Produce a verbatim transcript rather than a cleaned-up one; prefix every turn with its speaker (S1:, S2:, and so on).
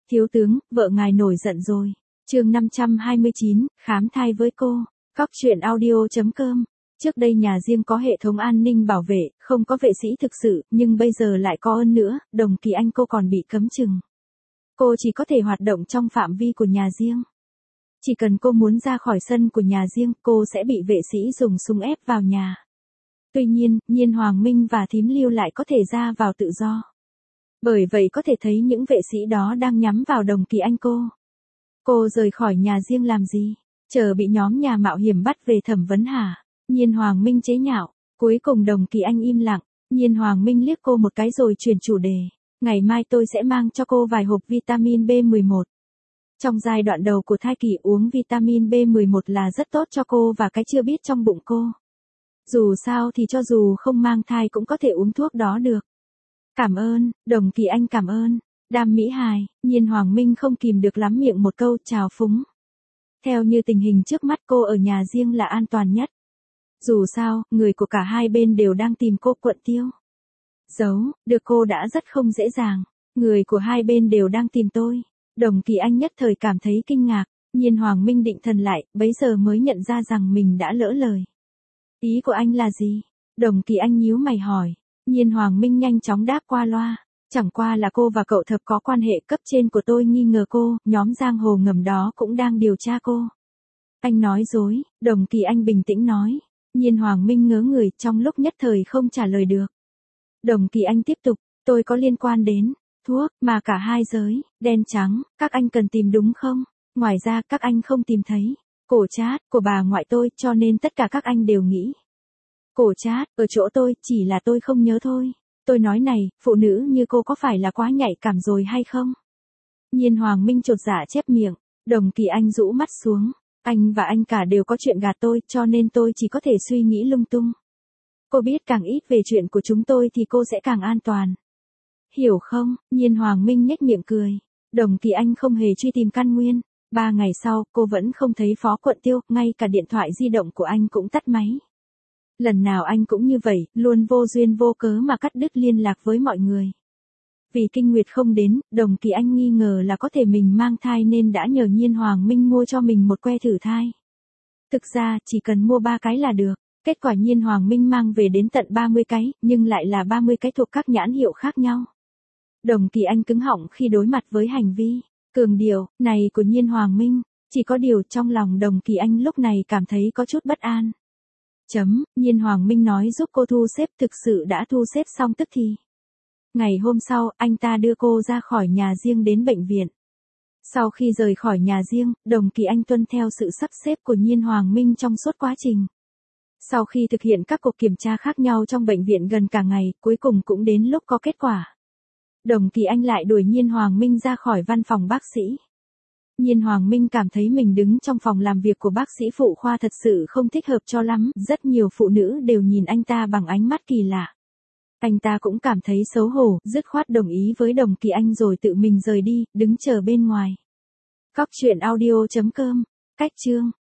S1: Thiếu tướng, vợ ngài nổi giận rồi. Chương năm trăm hai mươi chín, khám thai với cô. Cóc truyện audio chấm com. Trước đây nhà riêng có hệ thống an ninh bảo vệ, không có vệ sĩ thực sự, nhưng bây giờ lại có ơn nữa, Đồng Kỳ Anh cô còn bị cấm chừng. Cô chỉ có thể hoạt động trong phạm vi của nhà riêng. Chỉ cần cô muốn ra khỏi sân của nhà riêng, cô sẽ bị vệ sĩ dùng súng ép vào nhà. Tuy nhiên, Nhiên Hoàng Minh và Thím Lưu lại có thể ra vào tự do. Bởi vậy có thể thấy những vệ sĩ đó đang nhắm vào Đồng Kỳ Anh cô. Cô rời khỏi nhà riêng làm gì? Chờ bị nhóm nhà mạo hiểm bắt về thẩm vấn hả? Nhiên Hoàng Minh chế nhạo. Cuối cùng Đồng Kỳ Anh im lặng. Nhiên Hoàng Minh liếc cô một cái rồi chuyển chủ đề. Ngày mai tôi sẽ mang cho cô vài hộp vitamin B mười một. Trong giai đoạn đầu của thai kỳ uống vitamin B mười một là rất tốt cho cô và cái chưa biết trong bụng cô. Dù sao thì cho dù không mang thai cũng có thể uống thuốc đó được. Cảm ơn, Đồng Kỳ Anh cảm ơn. Đam mỹ hài, Nhiên Hoàng Minh không kìm được lắm miệng một câu chào phúng. Theo như tình hình trước mắt cô ở nhà riêng là an toàn nhất. Dù sao, người của cả hai bên đều đang tìm cô quận tiêu. Giấu, được cô đã rất không dễ dàng. Người của hai bên đều đang tìm tôi. Đồng Kỳ Anh nhất thời cảm thấy kinh ngạc. Nhiên Hoàng Minh định thần lại, bấy giờ mới nhận ra rằng mình đã lỡ lời. Ý của anh là gì? Đồng Kỳ Anh nhíu mày hỏi. Nhiên Hoàng Minh nhanh chóng đáp qua loa. Chẳng qua là cô và cậu Thập có quan hệ, cấp trên của tôi nghi ngờ cô, nhóm giang hồ ngầm đó cũng đang điều tra cô. Anh nói dối, Đồng Kỳ Anh bình tĩnh nói. Nhiên Hoàng Minh ngớ người, trong lúc nhất thời không trả lời được. Đồng Kỳ Anh tiếp tục, tôi có liên quan đến thuốc mà cả hai giới, đen trắng, các anh cần tìm đúng không? Ngoài ra các anh không tìm thấy cổ trát của bà ngoại tôi, cho nên tất cả các anh đều nghĩ. Cổ trát, ở chỗ tôi, chỉ là tôi không nhớ thôi. Tôi nói này, phụ nữ như cô có phải là quá nhạy cảm rồi hay không? Nhiên Hoàng Minh chột dạ chép miệng. Đồng Kỳ Anh rũ mắt xuống. Anh và anh cả đều có chuyện gạt tôi, cho nên tôi chỉ có thể suy nghĩ lung tung. Cô biết càng ít về chuyện của chúng tôi thì cô sẽ càng an toàn. Hiểu không? Nhiên Hoàng Minh nhếch miệng cười. Đồng Kỳ Anh không hề truy tìm căn nguyên. Ba ngày sau, cô vẫn không thấy Phó Quận Tiêu, ngay cả điện thoại di động của anh cũng tắt máy. Lần nào anh cũng như vậy, luôn vô duyên vô cớ mà cắt đứt liên lạc với mọi người. Vì kinh nguyệt không đến, Đồng Kỳ Anh nghi ngờ là có thể mình mang thai nên đã nhờ Nhiên Hoàng Minh mua cho mình một que thử thai. Thực ra, chỉ cần mua ba cái là được. Kết quả Nhiên Hoàng Minh mang về đến tận ba mươi cái, nhưng lại là ba mươi cái thuộc các nhãn hiệu khác nhau. Đồng Kỳ Anh cứng họng khi đối mặt với hành vi cường điệu này của Nhiên Hoàng Minh. Chỉ có điều trong lòng Đồng Kỳ Anh lúc này cảm thấy có chút bất an. Chấm, Nhiên Hoàng Minh nói giúp cô thu xếp, thực sự đã thu xếp xong tức thì. Ngày hôm sau, anh ta đưa cô ra khỏi nhà riêng đến bệnh viện. Sau khi rời khỏi nhà riêng, Đồng Kỳ Anh tuân theo sự sắp xếp của Nhiên Hoàng Minh trong suốt quá trình. Sau khi thực hiện các cuộc kiểm tra khác nhau trong bệnh viện gần cả ngày, cuối cùng cũng đến lúc có kết quả. Đồng Kỳ Anh lại đuổi Nhiên Hoàng Minh ra khỏi văn phòng bác sĩ. Nhiên Hoàng Minh cảm thấy mình đứng trong phòng làm việc của bác sĩ phụ khoa thật sự không thích hợp cho lắm, rất nhiều phụ nữ đều nhìn anh ta bằng ánh mắt kỳ lạ. Anh ta cũng cảm thấy xấu hổ, dứt khoát đồng ý với Đồng Kỳ Anh rồi tự mình rời đi, đứng chờ bên ngoài. Cóc truyện audio chấm com, cách chương